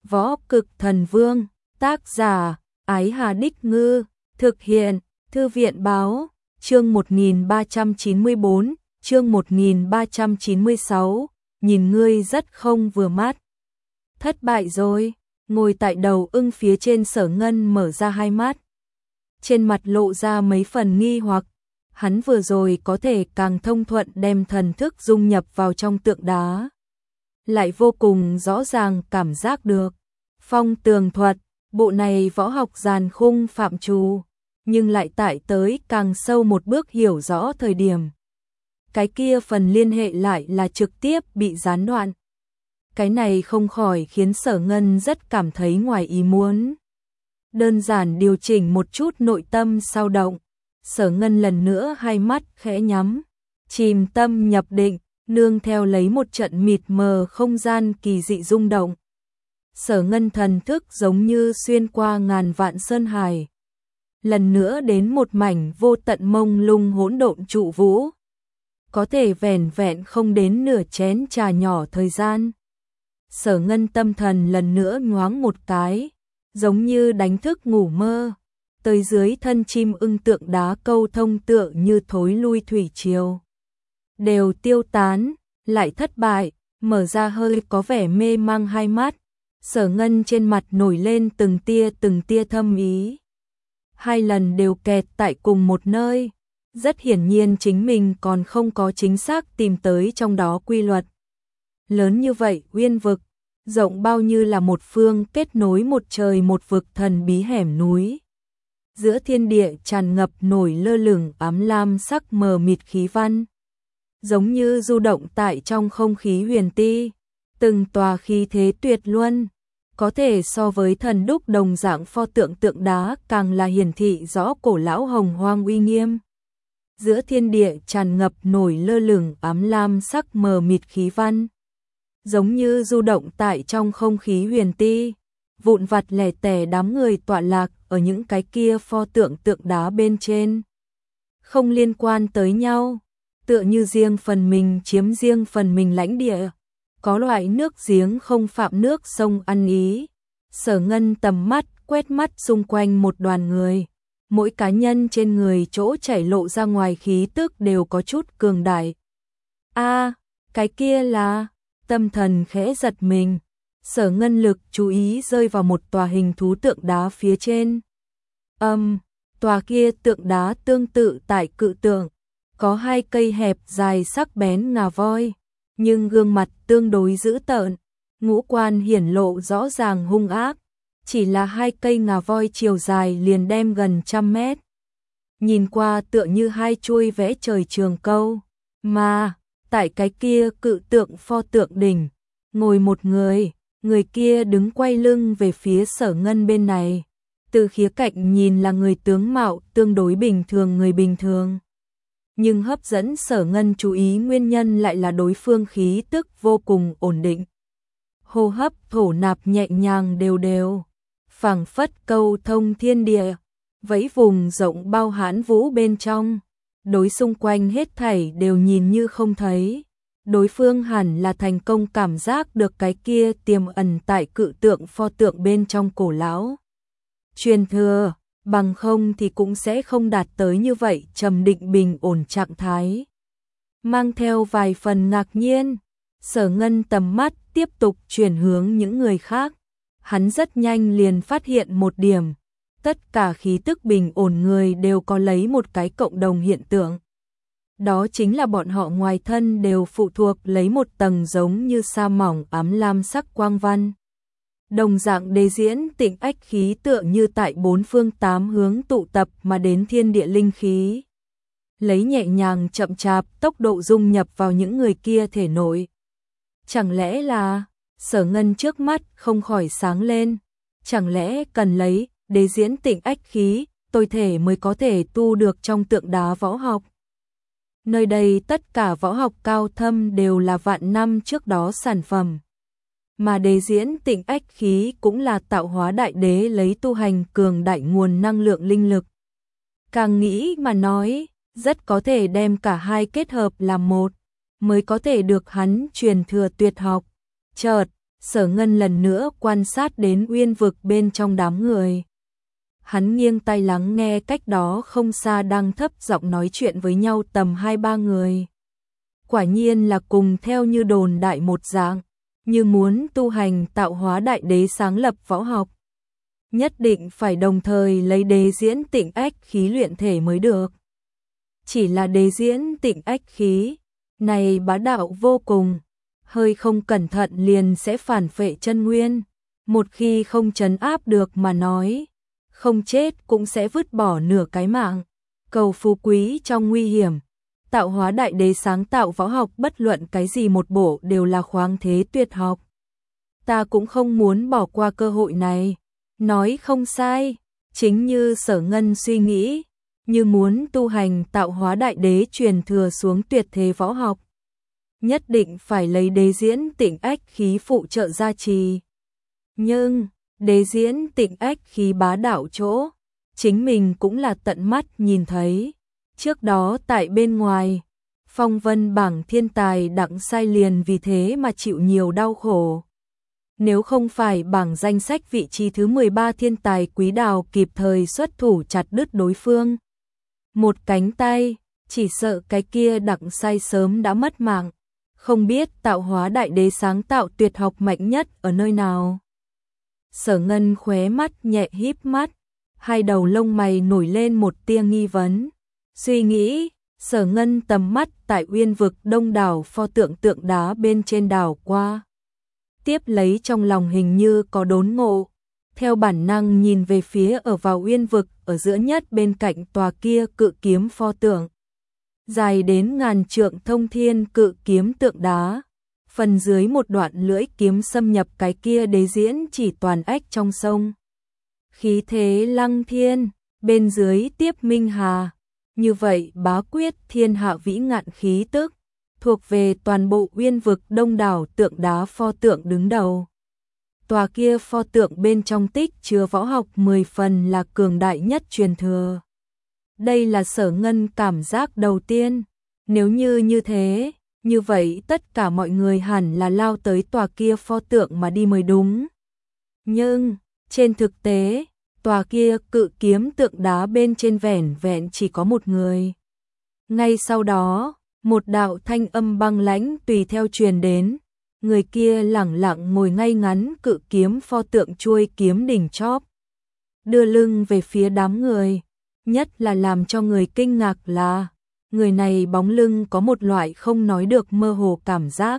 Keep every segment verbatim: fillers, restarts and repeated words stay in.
Võ Cực Thần Vương, tác giả, Ái Hà Đích Ngư, thực hiện, Thư viện Báo, chương một nghìn ba trăm chín mươi bốn, chương một nghìn ba trăm chín mươi sáu, nhìn ngươi rất không vừa mắt. Thất bại rồi, ngồi tại đầu ưng phía trên Sở Ngân mở ra hai mắt. Trên mặt lộ ra mấy phần nghi hoặc, hắn vừa rồi có thể càng thông thuận đem thần thức dung nhập vào trong tượng đá. Lại vô cùng rõ ràng cảm giác được. Phong tường thuật, bộ này võ học giàn khung phạm trù, nhưng lại tại tới càng sâu một bước hiểu rõ thời điểm. Cái kia phần liên hệ lại là trực tiếp bị gián đoạn. Cái này không khỏi khiến Sở Ngân rất cảm thấy ngoài ý muốn. Đơn giản điều chỉnh một chút nội tâm sao động, Sở Ngân lần nữa hai mắt khẽ nhắm, chìm tâm nhập định, nương theo lấy một trận mịt mờ không gian kỳ dị rung động. Sở Ngân thần thức giống như xuyên qua ngàn vạn sơn hải, lần nữa đến một mảnh vô tận mông lung hỗn độn trụ vũ. Có thể vẻn vẹn không đến nửa chén trà nhỏ thời gian. Sở Ngân tâm thần lần nữa nhoáng một cái, giống như đánh thức ngủ mơ, tới dưới thân chim ưng tượng đá câu thông tựa như thối lui thủy triều. Đều tiêu tán, lại thất bại, mở ra hơi có vẻ mê mang hai mắt, Sở Ngân trên mặt nổi lên từng tia từng tia thâm ý. Hai lần đều kẹt tại cùng một nơi, rất hiển nhiên chính mình còn không có chính xác tìm tới trong đó quy luật. Lớn như vậy uyên vực, rộng bao như là một phương kết nối một trời một vực thần bí hẻm núi. Giữa thiên địa tràn ngập nổi lơ lửng ám lam sắc mờ mịt khí văn, giống như du động tại trong không khí huyền ti, từng tòa khí thế tuyệt luân, có thể so với thần đúc đồng dạng pho tượng tượng đá càng là hiển thị rõ cổ lão hồng hoang uy nghiêm. Giữa thiên địa tràn ngập nổi lơ lửng ám lam sắc mờ mịt khí văn, giống như du động tại trong không khí huyền ti, vụn vặt lẻ tẻ đám người tọa lạc ở những cái kia pho tượng tượng đá bên trên. Không liên quan tới nhau, tựa như riêng phần mình chiếm riêng phần mình lãnh địa, có loại nước giếng không phạm nước sông ăn ý. Sở Ngân tầm mắt quét mắt xung quanh một đoàn người, mỗi cá nhân trên người chỗ chảy lộ ra ngoài khí tức đều có chút cường đại. A, cái kia là, tâm thần khẽ giật mình, Sở Ngân lực chú ý rơi vào một tòa hình thú tượng đá phía trên. Âm, um, tòa kia tượng đá tương tự tại cự tượng, có hai cây hẹp dài sắc bén ngà voi, nhưng gương mặt tương đối dữ tợn, ngũ quan hiển lộ rõ ràng hung ác, chỉ là hai cây ngà voi chiều dài liền đem gần trăm mét. Nhìn qua tựa như hai chuôi vẽ trời trường câu, mà tại cái kia cự tượng pho tượng đỉnh, ngồi một người, người kia đứng quay lưng về phía Sở Ngân bên này. Từ khía cạnh nhìn là người tướng mạo tương đối bình thường người bình thường. Nhưng hấp dẫn Sở Ngân chú ý nguyên nhân lại là đối phương khí tức vô cùng ổn định. Hô hấp thổ nạp nhẹ nhàng đều đều, phảng phất câu thông thiên địa, vẫy vùng rộng bao hãn vũ bên trong. Đối xung quanh hết thảy đều nhìn như không thấy. Đối phương hẳn là thành công cảm giác được cái kia tiềm ẩn tại cự tượng pho tượng bên trong cổ lão truyền thừa, bằng không thì cũng sẽ không đạt tới như vậy trầm định bình ổn trạng thái. Mang theo vài phần ngạc nhiên, Sở Ngân tầm mắt tiếp tục chuyển hướng những người khác. Hắn rất nhanh liền phát hiện một điểm, tất cả khí tức bình ổn người đều có lấy một cái cộng đồng hiện tượng. Đó chính là bọn họ ngoài thân đều phụ thuộc lấy một tầng giống như sa mỏng ám lam sắc quang văn. Đồng dạng đề diễn tịnh ách khí tựa như tại bốn phương tám hướng tụ tập mà đến thiên địa linh khí. Lấy nhẹ nhàng chậm chạp tốc độ dung nhập vào những người kia thể nội. Chẳng lẽ là, Sở Ngân trước mắt không khỏi sáng lên, chẳng lẽ cần lấy đề diễn tịnh ách khí, tôi thể mới có thể tu được trong tượng đá võ học. Nơi đây tất cả võ học cao thâm đều là vạn năm trước đó sản phẩm. Mà đề diễn tịnh ách khí cũng là tạo hóa đại đế lấy tu hành cường đại nguồn năng lượng linh lực. Càng nghĩ mà nói, rất có thể đem cả hai kết hợp làm một, mới có thể được hắn truyền thừa tuyệt học. Chợt, Sở Ngân lần nữa quan sát đến uyên vực bên trong đám người. Hắn nghiêng tai lắng nghe cách đó không xa đang thấp giọng nói chuyện với nhau tầm hai ba người. Quả nhiên là cùng theo như đồn đại một dạng, như muốn tu hành tạo hóa đại đế sáng lập võ học. Nhất định phải đồng thời lấy đế diễn tịnh ách khí luyện thể mới được. Chỉ là đế diễn tịnh ách khí, này bá đạo vô cùng, hơi không cẩn thận liền sẽ phản phệ chân nguyên. Một khi không trấn áp được mà nói, không chết cũng sẽ vứt bỏ nửa cái mạng. Cầu phú quý trong nguy hiểm, tạo hóa đại đế sáng tạo võ học bất luận cái gì một bộ đều là khoáng thế tuyệt học. Ta cũng không muốn bỏ qua cơ hội này. Nói không sai, chính như Sở Ngân suy nghĩ, như muốn tu hành tạo hóa đại đế truyền thừa xuống tuyệt thế võ học. Nhất định phải lấy đế diễn tịnh ách khí phụ trợ gia trì. Nhưng, đế diễn tịnh ách khí bá đạo chỗ, chính mình cũng là tận mắt nhìn thấy. Trước đó tại bên ngoài, phong vân bảng thiên tài Đặng Sai liền vì thế mà chịu nhiều đau khổ. Nếu không phải bảng danh sách vị trí thứ mười ba thiên tài Quý Đào kịp thời xuất thủ chặt đứt đối phương một cánh tay, chỉ sợ cái kia Đặng Sai sớm đã mất mạng. Không biết tạo hóa đại đế sáng tạo tuyệt học mạnh nhất ở nơi nào. Sở Ngân khóe mắt nhẹ híp mắt, hai đầu lông mày nổi lên một tia nghi vấn. Suy nghĩ, Sở Ngân tầm mắt tại uyên vực đông đảo pho tượng tượng đá bên trên đảo qua. Tiếp lấy trong lòng hình như có đốn ngộ, theo bản năng nhìn về phía ở vào uyên vực ở giữa nhất bên cạnh tòa kia cự kiếm pho tượng. Dài đến ngàn trượng thông thiên cự kiếm tượng đá, phần dưới một đoạn lưỡi kiếm xâm nhập cái kia đế diễn chỉ toàn ách trong sông. Khí thế lăng thiên, bên dưới tiếp minh hà, như vậy bá quyết thiên hạ vĩ ngạn khí tức, thuộc về toàn bộ uyên vực đông đảo tượng đá pho tượng đứng đầu. Tòa kia pho tượng bên trong tích chứa võ học mười phần là cường đại nhất truyền thừa. Đây là Sở Ngân cảm giác đầu tiên. Nếu như như thế, như vậy tất cả mọi người hẳn là lao tới tòa kia pho tượng mà đi mới đúng. Nhưng, trên thực tế, tòa kia cự kiếm tượng đá bên trên vẻn vẹn chỉ có một người. Ngay sau đó, một đạo thanh âm băng lãnh tùy theo truyền đến. Người kia lẳng lặng ngồi ngay ngắn cự kiếm pho tượng chuôi kiếm đỉnh chóp, đưa lưng về phía đám người. Nhất là làm cho người kinh ngạc là, người này bóng lưng có một loại không nói được mơ hồ cảm giác.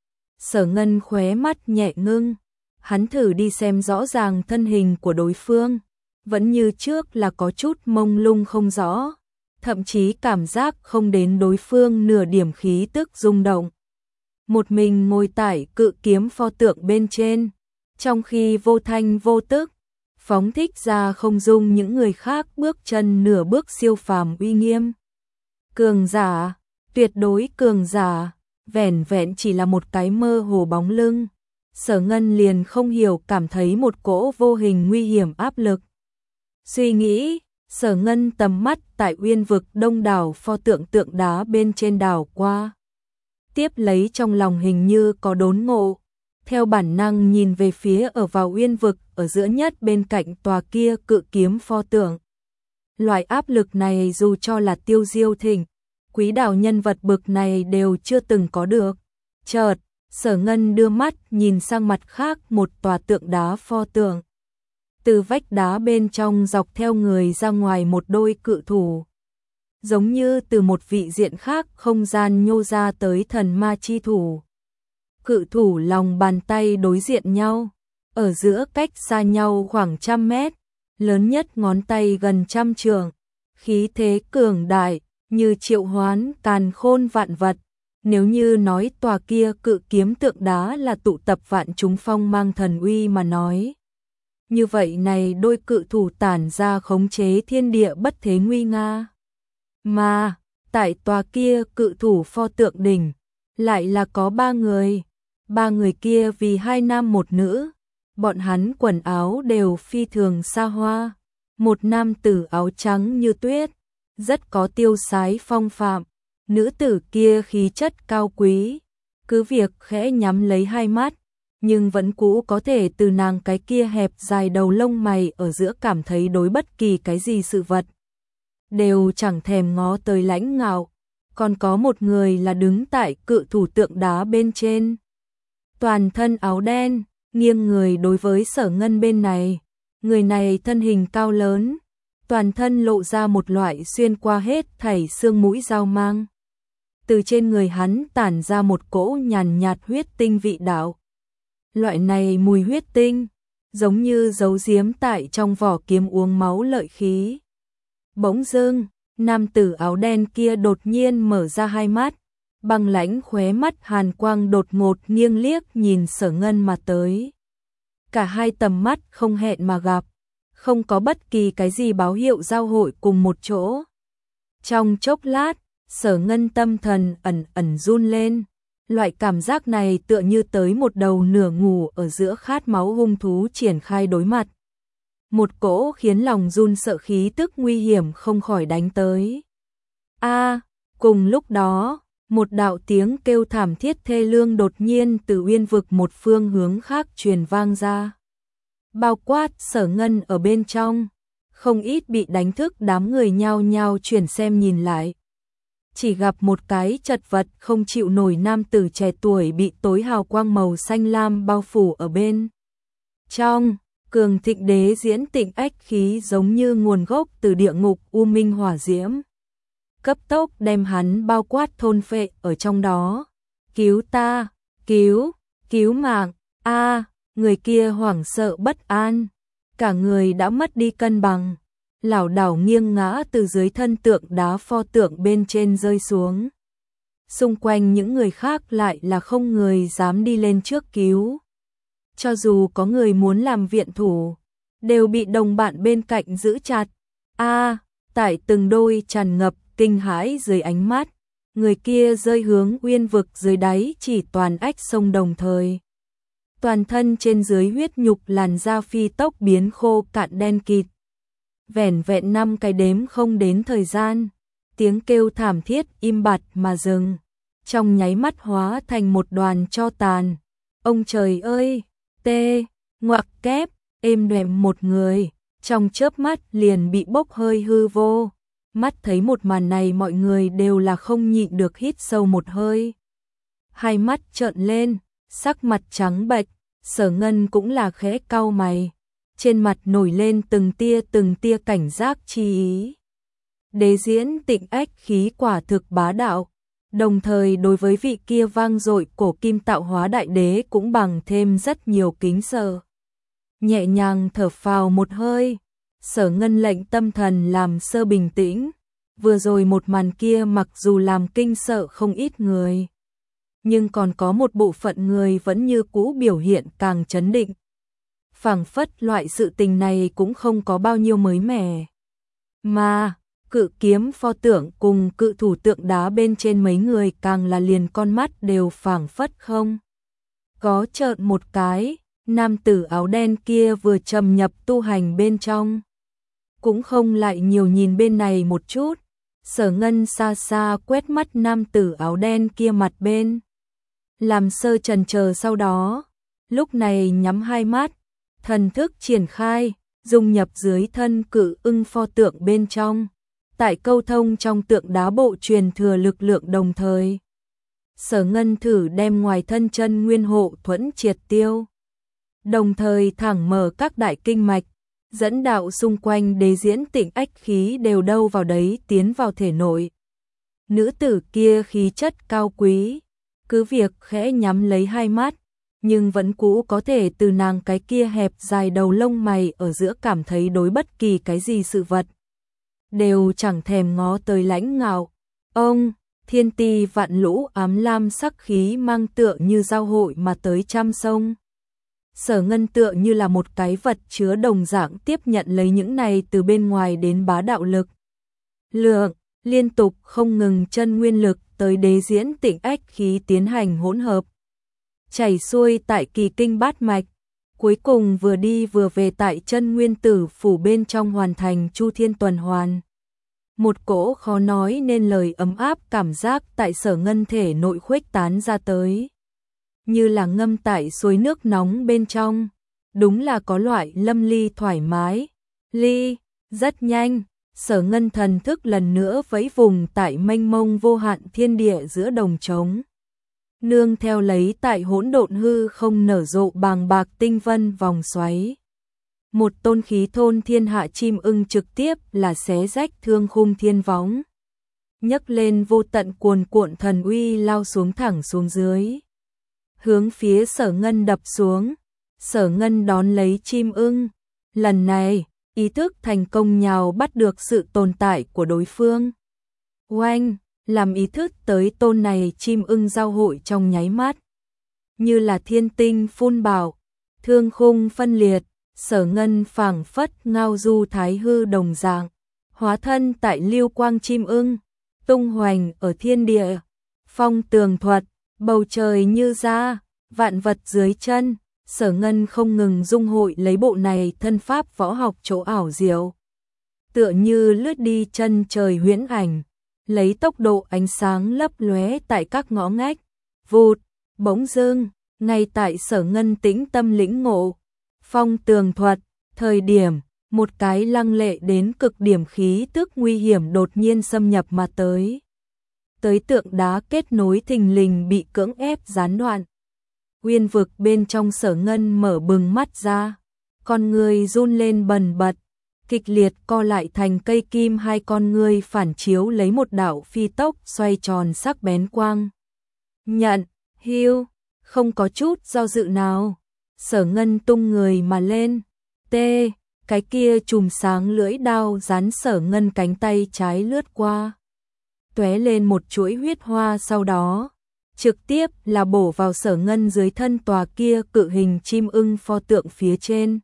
Sở Ngân khóe mắt nhẹ ngưng, hắn thử đi xem rõ ràng thân hình của đối phương, vẫn như trước là có chút mông lung không rõ, thậm chí cảm giác không đến đối phương nửa điểm khí tức rung động. Một mình ngồi tại cự kiếm pho tượng bên trên, trong khi vô thanh vô tức, phóng thích ra không dung những người khác bước chân nửa bước siêu phàm uy nghiêm. Cường giả, tuyệt đối cường giả, vẻn vẹn chỉ là một cái mơ hồ bóng lưng. Sở Ngân liền không hiểu cảm thấy một cỗ vô hình nguy hiểm áp lực. Suy nghĩ, Sở Ngân tầm mắt tại uyên vực đông đảo pho tượng tượng đá bên trên đảo qua. Tiếp lấy trong lòng hình như có đốn ngộ, theo bản năng nhìn về phía ở vào uyên vực ở giữa nhất bên cạnh tòa kia cự kiếm pho tượng. Loại áp lực này dù cho là Tiêu Diêu Thịnh, Quý Đào nhân vật bực này đều chưa từng có được. Chợt, Sở Ngân đưa mắt nhìn sang mặt khác một tòa tượng đá pho tượng. Từ vách đá bên trong dọc theo người ra ngoài một đôi cự thủ. Giống như từ một vị diện khác không gian nhô ra tới thần ma chi thủ. Cự thủ lòng bàn tay đối diện nhau, ở giữa cách xa nhau khoảng trăm mét, lớn nhất ngón tay gần trăm trượng, khí thế cường đại, như triệu hoán càn khôn vạn vật. Nếu như nói tòa kia cự kiếm tượng đá là tụ tập vạn chúng phong mang thần uy mà nói. Như vậy này đôi cự thủ tản ra khống chế thiên địa bất thế nguy nga. Mà, tại tòa kia cự thủ pho tượng đỉnh, lại là có ba người. Ba người kia vì hai nam một nữ, bọn hắn quần áo đều phi thường xa hoa. Một nam tử áo trắng như tuyết, rất có tiêu sái phong phạm. Nữ tử kia khí chất cao quý, cứ việc khẽ nhắm lấy hai mắt, nhưng vẫn cũ có thể từ nàng cái kia hẹp dài đầu lông mày ở giữa cảm thấy đối bất kỳ cái gì sự vật đều chẳng thèm ngó tới lãnh ngạo. Còn có một người là đứng tại cự thủ tượng đá bên trên, toàn thân áo đen, nghiêng người đối với Sở Ngân bên này. Người này thân hình cao lớn, toàn thân lộ ra một loại xuyên qua hết thảy xương mũi dao mang. Từ trên người hắn tản ra một cỗ nhàn nhạt huyết tinh vị đạo. Loại này mùi huyết tinh, giống như giấu giếm tại trong vỏ kiếm uống máu lợi khí. Bỗng dưng, nam tử áo đen kia đột nhiên mở ra hai mắt, băng lãnh khóe mắt hàn quang đột ngột nghiêng liếc nhìn Sở Ngân mà tới. Cả hai tầm mắt không hẹn mà gặp, không có bất kỳ cái gì báo hiệu giao hội cùng một chỗ. Trong chốc lát, Sở Ngân tâm thần ẩn ẩn run lên, loại cảm giác này tựa như tới một đầu nửa ngủ ở giữa khát máu hung thú triển khai đối mặt. Một cỗ khiến lòng run sợ khí tức nguy hiểm không khỏi đánh tới. A, cùng lúc đó, một đạo tiếng kêu thảm thiết thê lương đột nhiên từ uyên vực một phương hướng khác truyền vang ra. Bao quát Sở Ngân ở bên trong, không ít bị đánh thức đám người nhao nhao chuyển xem nhìn lại. Chỉ gặp một cái chật vật không chịu nổi nam tử trẻ tuổi bị tối hào quang màu xanh lam bao phủ ở bên trong. Cường thịnh đế diễn tịnh ách khí giống như nguồn gốc từ địa ngục u minh hỏa diễm, cấp tốc đem hắn bao quát thôn phệ ở trong đó. Cứu ta, cứu, cứu mạng, a, người kia hoảng sợ bất an, cả người đã mất đi cân bằng, lảo đảo nghiêng ngã từ dưới thân tượng đá pho tượng bên trên rơi xuống. Xung quanh những người khác lại là không người dám đi lên trước cứu. Cho dù có người muốn làm viện thủ, đều bị đồng bạn bên cạnh giữ chặt. A, tại từng đôi tràn ngập kinh hãi dưới ánh mắt, người kia rơi hướng uyên vực dưới đáy chỉ toàn ách sông đồng thời. Toàn thân trên dưới huyết nhục làn da phi tốc biến khô cạn đen kịt. Vẻn vẹn năm cái đếm không đến thời gian, tiếng kêu thảm thiết im bặt mà dừng, trong nháy mắt hóa thành một đoàn tro tàn. Ông trời ơi! Tê, ngoặc kép, êm đềm một người, trong chớp mắt liền bị bốc hơi hư vô. Mắt thấy một màn này mọi người đều là không nhịn được hít sâu một hơi. Hai mắt trợn lên, sắc mặt trắng bệch, Sở Ngân cũng là khẽ cau mày. Trên mặt nổi lên từng tia từng tia cảnh giác chi ý. Đế diễn tịnh ách khí quả thực bá đạo. Đồng thời đối với vị kia vang dội cổ kim tạo hóa đại đế cũng bằng thêm rất nhiều kính sợ. Nhẹ nhàng thở phào một hơi, Sở Ngân lệnh tâm thần làm sơ bình tĩnh. Vừa rồi một màn kia mặc dù làm kinh sợ không ít người, nhưng còn có một bộ phận người vẫn như cũ biểu hiện càng trấn định. Phảng phất loại sự tình này cũng không có bao nhiêu mới mẻ. Mà cự kiếm pho tượng cùng cự thủ tượng đá bên trên mấy người càng là liền con mắt đều phảng phất không có chợt một cái. Nam tử áo đen kia vừa trầm nhập tu hành bên trong, cũng không lại nhiều nhìn bên này một chút. Sở Ngân xa xa quét mắt nam tử áo đen kia mặt bên, làm sơ chần chờ, sau đó lúc này nhắm hai mắt, thần thức triển khai, dung nhập dưới thân cự ưng pho tượng bên trong. Tại câu thông trong tượng đá bộ truyền thừa lực lượng đồng thời, Sở Ngân thử đem ngoài thân chân nguyên hộ thuẫn triệt tiêu, đồng thời thẳng mở các đại kinh mạch, dẫn đạo xung quanh đế diễn tịnh ách khí đều đâu vào đấy tiến vào thể nội. Nữ tử kia khí chất cao quý, cứ việc khẽ nhắm lấy hai mắt, nhưng vẫn cũ có thể từ nàng cái kia hẹp dài đầu lông mày ở giữa cảm thấy đối bất kỳ cái gì sự vật đều chẳng thèm ngó tới lãnh ngạo. Ông, thiên ti vạn lũ ám lam sắc khí mang tựa như giao hội mà tới trăm sông. Sở Ngân tựa như là một cái vật chứa đồng dạng tiếp nhận lấy những này từ bên ngoài đến bá đạo lực lượng, liên tục không ngừng chân nguyên lực tới đế diễn tịnh ách khí tiến hành hỗn hợp, chảy xuôi tại kỳ kinh bát mạch, cuối cùng vừa đi vừa về tại chân nguyên tử phủ bên trong hoàn thành chu thiên tuần hoàn. Một cỗ khó nói nên lời ấm áp cảm giác tại Sở Ngân thể nội khuếch tán ra tới. như là ngâm tại suối nước nóng bên trong, đúng là có loại lâm ly thoải mái. Ly, rất nhanh, Sở Ngân thần thức lần nữa vẫy vùng tại mênh mông vô hạn thiên địa giữa đồng trống. Nương theo lấy tại hỗn độn hư không nở rộ bàng bạc tinh vân vòng xoáy. Một tôn khí thôn thiên hạ chim ưng trực tiếp là xé rách thương khung thiên võng. Nhấc lên vô tận cuồn cuộn thần uy lao xuống thẳng xuống dưới. Hướng phía Sở Ngân đập xuống. Sở Ngân đón lấy chim ưng. Lần này, ý thức thành công nhào bắt được sự tồn tại của đối phương. Oanh, làm ý thức tới tôn này chim ưng giao hội trong nháy mắt. Như là thiên tinh phun bạo, thương khung phân liệt, Sở Ngân phảng phất ngao du thái hư đồng dạng, hóa thân tại lưu quang chim ưng, tung hoành ở thiên địa, phong tường thuật, bầu trời như da, vạn vật dưới chân. Sở Ngân không ngừng dung hội lấy bộ này thân pháp võ học chỗ ảo diệu. Tựa như lướt đi chân trời huyễn ảnh, lấy tốc độ ánh sáng lấp lóe tại các ngõ ngách. Vụt, bỗng dưng, ngay tại Sở Ngân tĩnh tâm lĩnh ngộ. Phong tường thuật, thời điểm, một cái lăng lệ đến cực điểm khí tức nguy hiểm đột nhiên xâm nhập mà tới. Tới tượng đá kết nối thình lình bị cưỡng ép gián đoạn. Uyên vực bên trong Sở Ngân mở bừng mắt ra, con người run lên bần bật, kịch liệt co lại thành cây kim, hai con người phản chiếu lấy một đạo phi tốc xoay tròn sắc bén quang. Nhận, hưu, không có chút do dự nào, Sở Ngân tung người mà lên, tê, cái kia chùm sáng lưỡi đao dán Sở Ngân cánh tay trái lướt qua. Tóe lên một chuỗi huyết hoa, sau đó trực tiếp là bổ vào Sở Ngân dưới thân tòa kia cự hình chim ưng pho tượng phía trên.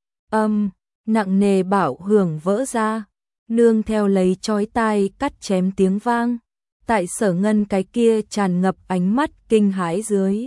Âm, nặng nề bạo hưởng vỡ ra, nương theo lấy chói tai cắt chém tiếng vang, tại Sở Ngân cái kia tràn ngập ánh mắt kinh hãi dưới.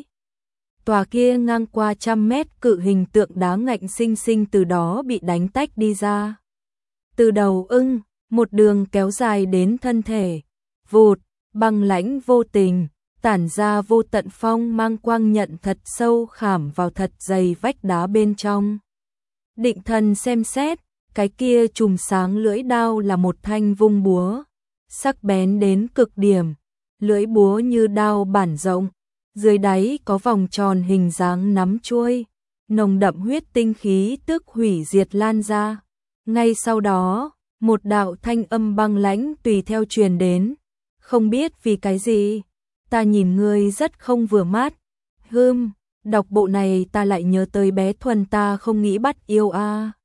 Tòa kia ngang qua trăm mét cự hình tượng đá ngạnh sinh sinh từ đó bị đánh tách đi ra. Từ đầu ưng, một đường kéo dài đến thân thể, vụt, băng lãnh vô tình, tản ra vô tận phong mang quang nhận thật sâu khảm vào thật dày vách đá bên trong. Định thần xem xét, cái kia chùm sáng lưỡi đao là một thanh vung búa, sắc bén đến cực điểm, lưỡi búa như đao bản rộng, dưới đáy có vòng tròn hình dáng nắm chuôi, nồng đậm huyết tinh khí tức hủy diệt lan ra. Ngay sau đó, một đạo thanh âm băng lãnh tùy theo truyền đến, không biết vì cái gì, ta nhìn ngươi rất không vừa mắt. Hừm, đọc bộ này ta lại nhớ tới bé Thuần ta không nghĩ bắt yêu a. À.